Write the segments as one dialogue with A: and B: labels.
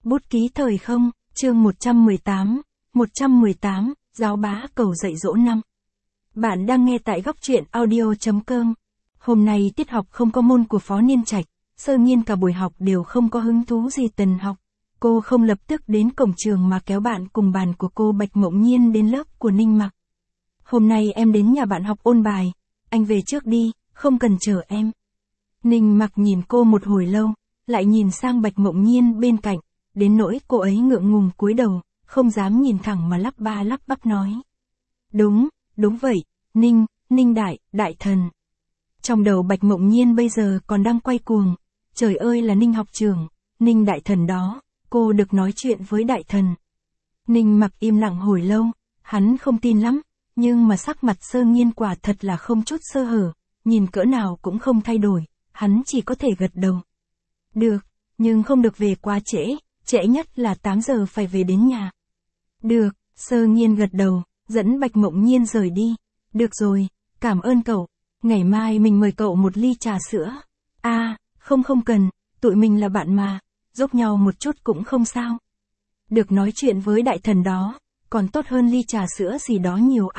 A: Bút ký thời không, chương 118, giáo bá cầu dạy dỗ năm. Bạn đang nghe tại góc truyện audio.com. Hôm nay tiết học không có môn của Phó Niên Trạch, Sơ Nghiên cả buổi học đều không có hứng thú gì tần học. Cô không lập tức đến cổng trường mà kéo bạn cùng bàn của cô Bạch Mộng Nhiên đến lớp của Ninh Mặc. Hôm nay em đến nhà bạn học ôn bài, anh về trước đi, không cần chờ em. Ninh Mặc nhìn cô một hồi lâu, lại nhìn sang Bạch Mộng Nhiên bên cạnh, đến nỗi cô ấy ngượng ngùng cúi đầu, không dám nhìn thẳng mà lắp ba lắp bắp nói. Đúng vậy, Ninh đại thần. Trong đầu Bạch Mộng Nhiên bây giờ còn đang quay cuồng, trời ơi là Ninh học trưởng, Ninh đại thần đó, cô được nói chuyện với đại thần. Ninh Mặc im lặng hồi lâu, hắn không tin lắm, nhưng mà sắc mặt Sơ Nghiên quả thật là không chút sơ hở, nhìn cỡ nào cũng không thay đổi, hắn chỉ có thể gật đầu. Được, nhưng không được về quá trễ nhất là 8 giờ phải về đến nhà. Được, Sơ Nghiên gật đầu, dẫn Bạch Mộng Nhiên rời đi. Được rồi, cảm ơn cậu, ngày mai mình mời cậu một ly trà sữa. Không cần, tụi mình là bạn mà, giúp nhau một chút cũng không sao. Được nói chuyện với đại thần đó, còn tốt hơn ly trà sữa gì đó nhiều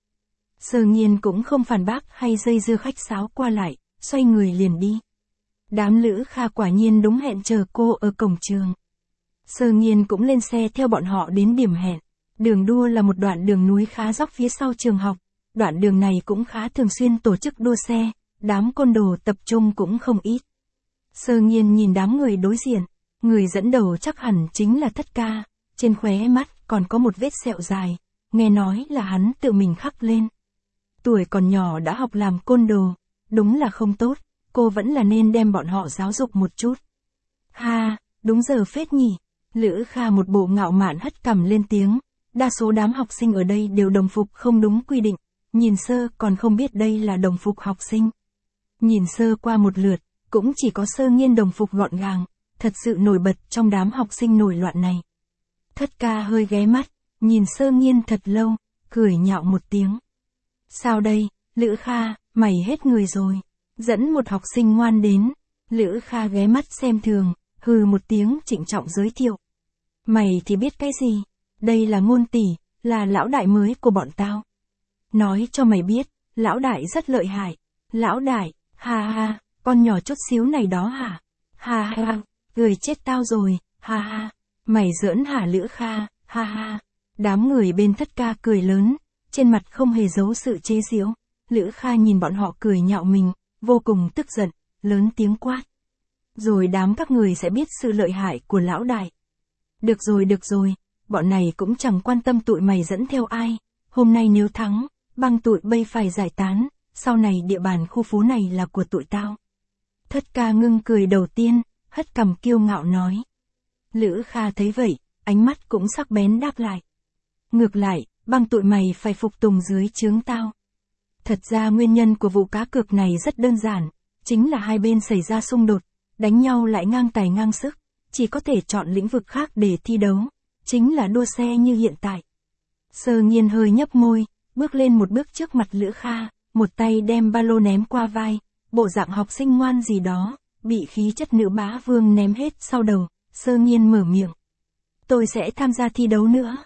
A: Sơ Nghiên cũng không phản bác hay dây dưa khách sáo qua lại, xoay người liền đi. Đám Lữ Kha quả nhiên đúng hẹn chờ cô ở cổng trường. Sơ Nghiên cũng lên xe theo bọn họ đến điểm hẹn. Đường đua là một đoạn đường núi khá dốc phía sau trường học. Đoạn đường này cũng khá thường xuyên tổ chức đua xe, đám côn đồ tập trung cũng không ít. Sơ Nghiên nhìn đám người đối diện, người dẫn đầu chắc hẳn chính là Thất Ca, trên khóe mắt còn có một vết sẹo dài, nghe nói là hắn tự mình khắc lên. Tuổi còn nhỏ đã học làm côn đồ, đúng là không tốt, cô vẫn là nên đem bọn họ giáo dục một chút. Đúng giờ phết nhỉ. Lữ Kha một bộ ngạo mạn hất cằm lên tiếng, đa số đám học sinh ở đây đều đồng phục không đúng quy định, nhìn sơ còn không biết đây là đồng phục học sinh. Nhìn sơ qua một lượt, cũng chỉ có Sơ Nghiên đồng phục gọn gàng, thật sự nổi bật trong đám học sinh nổi loạn này. Thất Ca hơi ghé mắt, nhìn Sơ Nghiên thật lâu, cười nhạo một tiếng. Sao đây, Lữ Kha, mày hết người rồi, dẫn một học sinh ngoan đến. Lữ Kha ghé mắt xem thường, hừ một tiếng trịnh trọng giới thiệu. Mày thì biết cái gì, đây là Ngôn tỷ, là lão đại mới của bọn tao. Nói cho mày biết, lão đại rất lợi hại. Lão đại, con nhỏ chút xíu này đó hả? Cười chết tao rồi, Mày giỡn hả Lữ Kha, Đám người bên Thất Ca cười lớn, trên mặt không hề giấu sự chế giễu. Lữ Kha nhìn bọn họ cười nhạo mình, vô cùng tức giận, lớn tiếng quát. Rồi đám các người sẽ biết sự lợi hại của lão đại. Được rồi, bọn này cũng chẳng quan tâm tụi mày dẫn theo ai. Hôm nay nếu thắng, băng tụi bây phải giải tán, sau này địa bàn khu phố này là của tụi tao. Thất Ca ngưng cười đầu tiên, hất cằm kiêu ngạo nói. Lữ Kha thấy vậy, ánh mắt cũng sắc bén đáp lại. Ngược lại, băng tụi mày phải phục tùng dưới trướng tao. Thật ra nguyên nhân của vụ cá cược này rất đơn giản, chính là hai bên xảy ra xung đột, đánh nhau lại ngang tài ngang sức, chỉ có thể chọn lĩnh vực khác để thi đấu, chính là đua xe như hiện tại. Sơ Nghiên hơi nhấp môi, bước lên một bước trước mặt Lữ Kha, một tay đem ba lô ném qua vai, bộ dạng học sinh ngoan gì đó, bị khí chất nữ bá vương ném hết sau đầu. Sơ Nghiên mở miệng. Tôi sẽ tham gia thi đấu nữa.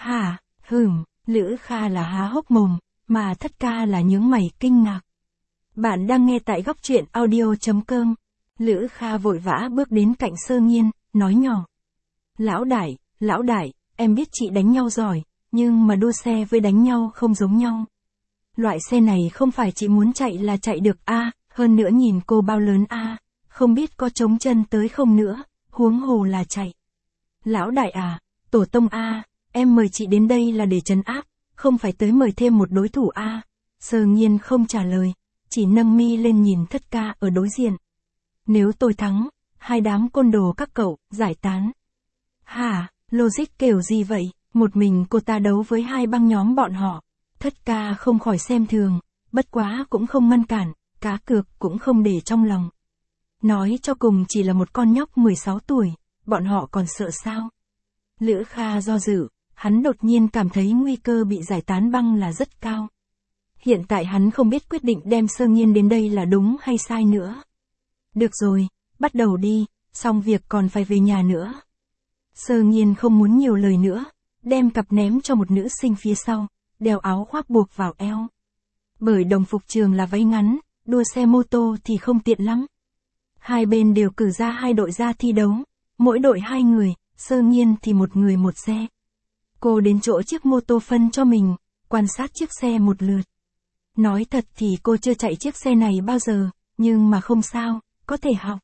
A: Lữ Kha là há hốc mồm, mà Thất Ca là nhướng mày kinh ngạc. Bạn đang nghe tại góc truyện audio.com. Lữ Kha vội vã bước đến cạnh Sơ Nghiên, nói nhỏ. Lão đại, em biết chị đánh nhau giỏi, nhưng mà đua xe với đánh nhau không giống nhau. Loại xe này không phải chị muốn chạy là chạy được hơn nữa nhìn cô bao lớn không biết có chống chân tới không nữa, huống hồ là chạy. Lão đại tổ tông em mời chị đến đây là để trấn áp, không phải tới mời thêm một đối thủ Sơ Nghiên không trả lời, chỉ nâng mi lên nhìn Thất Ca ở đối diện. Nếu tôi thắng, hai đám côn đồ các cậu, giải tán. Logic kiểu gì vậy, một mình cô ta đấu với hai băng nhóm bọn họ. Thất Ca không khỏi xem thường, bất quá cũng không ngăn cản, cá cược cũng không để trong lòng. Nói cho cùng chỉ là một con nhóc 16 tuổi, bọn họ còn sợ sao? Lữ Kha do dự, hắn đột nhiên cảm thấy nguy cơ bị giải tán băng là rất cao. Hiện tại hắn không biết quyết định đem Sơ Nghiên đến đây là đúng hay sai nữa. Được rồi, bắt đầu đi, xong việc còn phải về nhà nữa. Sơ Nghiên không muốn nhiều lời nữa, đem cặp ném cho một nữ sinh phía sau, đeo áo khoác buộc vào eo. Bởi đồng phục trường là váy ngắn, đua xe mô tô thì không tiện lắm. Hai bên đều cử ra 2 đội ra thi đấu, mỗi đội 2 người, Sơ Nghiên thì một người một xe. Cô đến chỗ chiếc mô tô phân cho mình, quan sát chiếc xe một lượt. Nói thật thì cô chưa chạy chiếc xe này bao giờ, nhưng mà không sao, có thể học.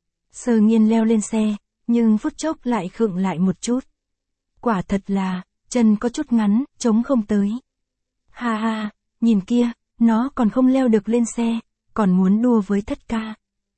A: Sơ Nghiên leo lên xe, nhưng phút chốc lại khựng lại một chút. Quả thật là, chân có chút ngắn, chống không tới. Ha ha, nhìn kia, nó còn không leo được lên xe, còn muốn đua với Thất Ca.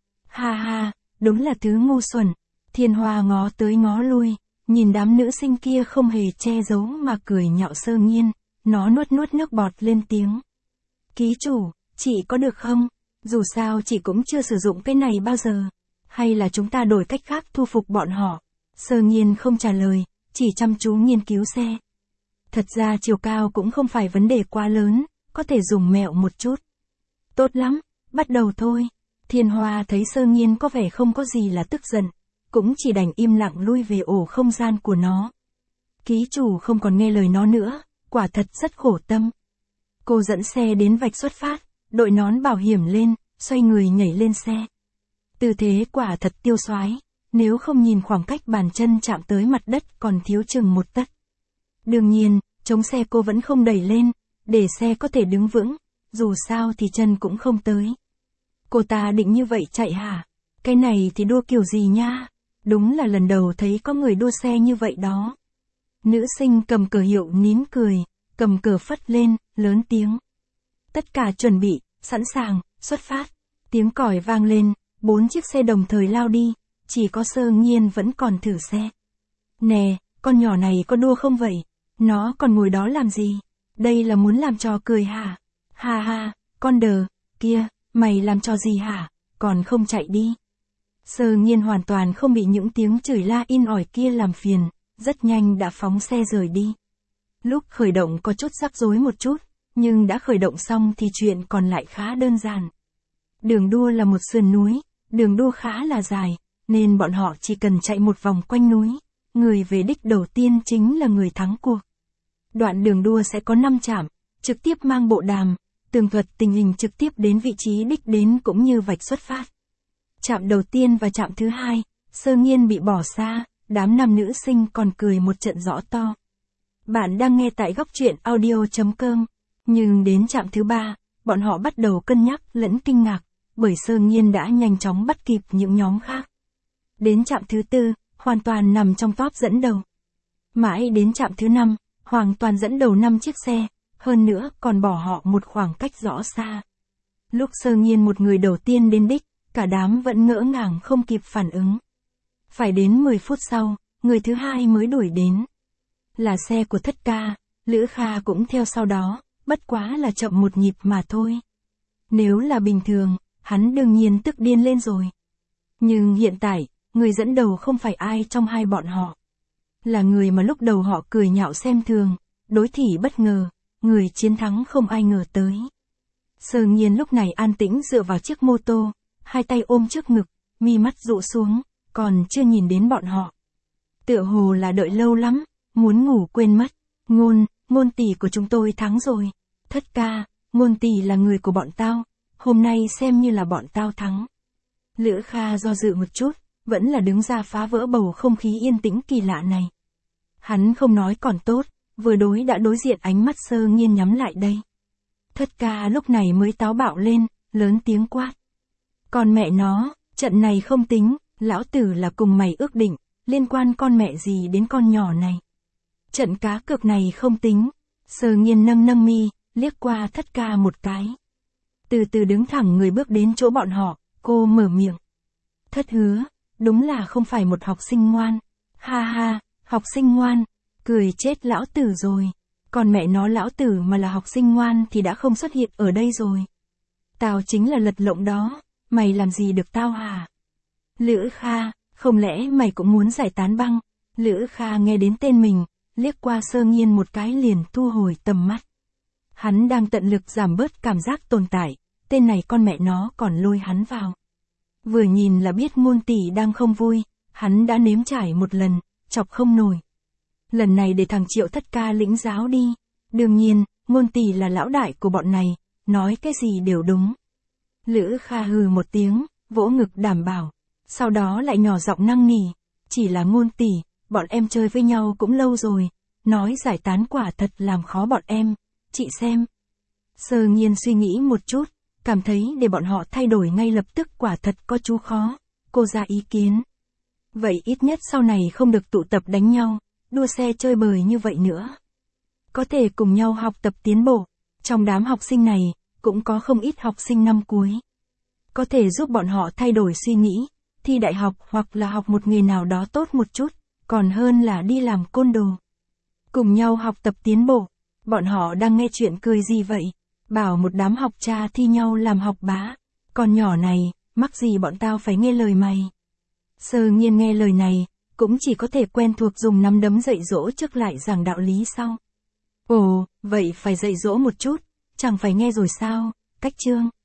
A: Ha ha, đúng là thứ ngu xuẩn. Thiên Hoa ngó tới ngó lui, nhìn đám nữ sinh kia không hề che giấu mà cười nhạo Sơ Nghiên, nó nuốt nuốt nước bọt lên tiếng. Ký chủ, chị có được không? Dù sao chị cũng chưa sử dụng cái này bao giờ. Hay là chúng ta đổi cách khác thu phục bọn họ? Sơ Nghiên không trả lời, chỉ chăm chú nghiên cứu xe. Thật ra chiều cao cũng không phải vấn đề quá lớn, có thể dùng mẹo một chút. Tốt lắm, bắt đầu thôi. Thiên Hoa thấy Sơ Nghiên có vẻ không có gì là tức giận, cũng chỉ đành im lặng lui về ổ không gian của nó. Ký chủ không còn nghe lời nó nữa, quả thật rất khổ tâm. Cô dẫn xe đến vạch xuất phát, đội nón bảo hiểm lên, xoay người nhảy lên xe. Tư thế quả thật tiêu xoái, nếu không nhìn khoảng cách bàn chân chạm tới mặt đất còn thiếu chừng 1 tấc. Đương nhiên, chống xe cô vẫn không đẩy lên, để xe có thể đứng vững, dù sao thì chân cũng không tới. Cô ta định như vậy chạy hả? Cái này thì đua kiểu gì nha? Đúng là lần đầu thấy có người đua xe như vậy đó. Nữ sinh cầm cờ hiệu nín cười, cầm cờ phất lên, lớn tiếng. Tất cả chuẩn bị, sẵn sàng, xuất phát. Tiếng còi vang lên, 4 chiếc xe đồng thời lao đi, chỉ có Sơ Nghiên vẫn còn thử xe. Nè, con nhỏ này có đua không vậy? Nó còn ngồi đó làm gì? Đây là muốn làm trò cười hả? Ha ha, con đờ, kia, mày làm trò gì hả? Còn không chạy đi. Sơ Nghiên hoàn toàn không bị những tiếng chửi la in ỏi kia làm phiền, rất nhanh đã phóng xe rời đi. Lúc khởi động có chút rắc rối một chút, nhưng đã khởi động xong thì chuyện còn lại khá đơn giản. Đường đua là một sườn núi, đường đua khá là dài, nên bọn họ chỉ cần chạy một vòng quanh núi, người về đích đầu tiên chính là người thắng cuộc. Đoạn đường đua sẽ có 5 trạm, trực tiếp mang bộ đàm, tường thuật tình hình trực tiếp đến vị trí đích đến cũng như vạch xuất phát. Trạm đầu tiên và trạm thứ 2, Sơ Nghiên bị bỏ xa, đám nam nữ sinh còn cười một trận rõ to. Bạn đang nghe tại góc truyện audio.com, nhưng đến trạm thứ 3, bọn họ bắt đầu cân nhắc lẫn kinh ngạc, bởi Sơ Nghiên đã nhanh chóng bắt kịp những nhóm khác. Đến trạm thứ 4, hoàn toàn nằm trong top dẫn đầu. Mãi đến trạm thứ 5, hoàn toàn dẫn đầu 5 chiếc xe, hơn nữa còn bỏ họ một khoảng cách rõ xa. Lúc Sơ Nghiên một người đầu tiên đến đích, cả đám vẫn ngỡ ngàng không kịp phản ứng. Phải đến 10 phút sau, người thứ 2 mới đuổi đến. Là xe của Thất Ca, Lữ Kha cũng theo sau đó, bất quá là chậm một nhịp mà thôi. Nếu là bình thường, hắn đương nhiên tức điên lên rồi. Nhưng hiện tại, người dẫn đầu không phải ai trong hai bọn họ. Là người mà lúc đầu họ cười nhạo xem thường, đối thủ bất ngờ, người chiến thắng không ai ngờ tới. Sơ Nghiên lúc này an tĩnh dựa vào chiếc mô tô, hai tay ôm trước ngực, mi mắt dụ xuống, còn chưa nhìn đến bọn họ. Tựa hồ là đợi lâu lắm, muốn ngủ quên mất. Ngôn tỷ của chúng tôi thắng rồi. Thất Ca, Ngôn tỷ là người của bọn tao, hôm nay xem như là bọn tao thắng. Lữ Kha do dự một chút, vẫn là đứng ra phá vỡ bầu không khí yên tĩnh kỳ lạ này. Hắn không nói còn tốt, vừa đã đối diện ánh mắt Sơ Nghiên nhắm lại đây. Thất Ca lúc này mới táo bạo lên, lớn tiếng quát. Còn mẹ nó, trận này không tính, lão tử là cùng mày ước định, liên quan con mẹ gì đến con nhỏ này. Trận cá cược này không tính. Sơ Nghiên nâng mi, liếc qua Thất Ca một cái. Từ từ đứng thẳng người bước đến chỗ bọn họ, cô mở miệng. Thất Hứa, đúng là không phải một học sinh ngoan. Ha ha, học sinh ngoan, cười chết lão tử rồi. Còn mẹ nó lão tử mà là học sinh ngoan thì đã không xuất hiện ở đây rồi. Tao chính là lật lộng đó, mày làm gì được tao hả? Lữ Kha, không lẽ mày cũng muốn giải tán băng? Lữ Kha nghe đến tên mình, liếc qua Sơ Nghiên một cái liền thu hồi tầm mắt. Hắn đang tận lực giảm bớt cảm giác tồn tại, tên này con mẹ nó còn lôi hắn vào. Vừa nhìn là biết Ngôn tỷ đang không vui, hắn đã nếm trải một lần, chọc không nổi. Lần này để thằng Triệu Thất Ca lĩnh giáo đi. Đương nhiên, Ngôn Tỷ là lão đại của bọn này, nói cái gì đều đúng. Lữ Kha hừ một tiếng, vỗ ngực đảm bảo. Sau đó lại nhỏ giọng năn nỉ. Chỉ là Ngôn Tỷ, bọn em chơi với nhau cũng lâu rồi. Nói giải tán quả thật làm khó bọn em. Chị xem. Sơ Nhiên suy nghĩ một chút, cảm thấy để bọn họ thay đổi ngay lập tức quả thật có chú khó. Cô ra ý kiến. Vậy ít nhất sau này không được tụ tập đánh nhau, đua xe chơi bời như vậy nữa. Có thể cùng nhau học tập tiến bộ. Trong đám học sinh này, cũng có không ít học sinh năm cuối. Có thể giúp bọn họ thay đổi suy nghĩ, thi đại học hoặc là học một nghề nào đó tốt một chút, còn hơn là đi làm côn đồ. Cùng nhau học tập tiến bộ. Bọn họ đang nghe chuyện cười gì vậy? Bảo một đám học cha thi nhau làm học bá. Con nhỏ này, mắc gì bọn tao phải nghe lời mày? Sơ Nhiên nghe lời này, cũng chỉ có thể quen thuộc dùng nắm đấm dạy dỗ trước lại giảng đạo lý sau. Ồ, vậy phải dạy dỗ một chút, chẳng phải nghe rồi sao? Cách chương.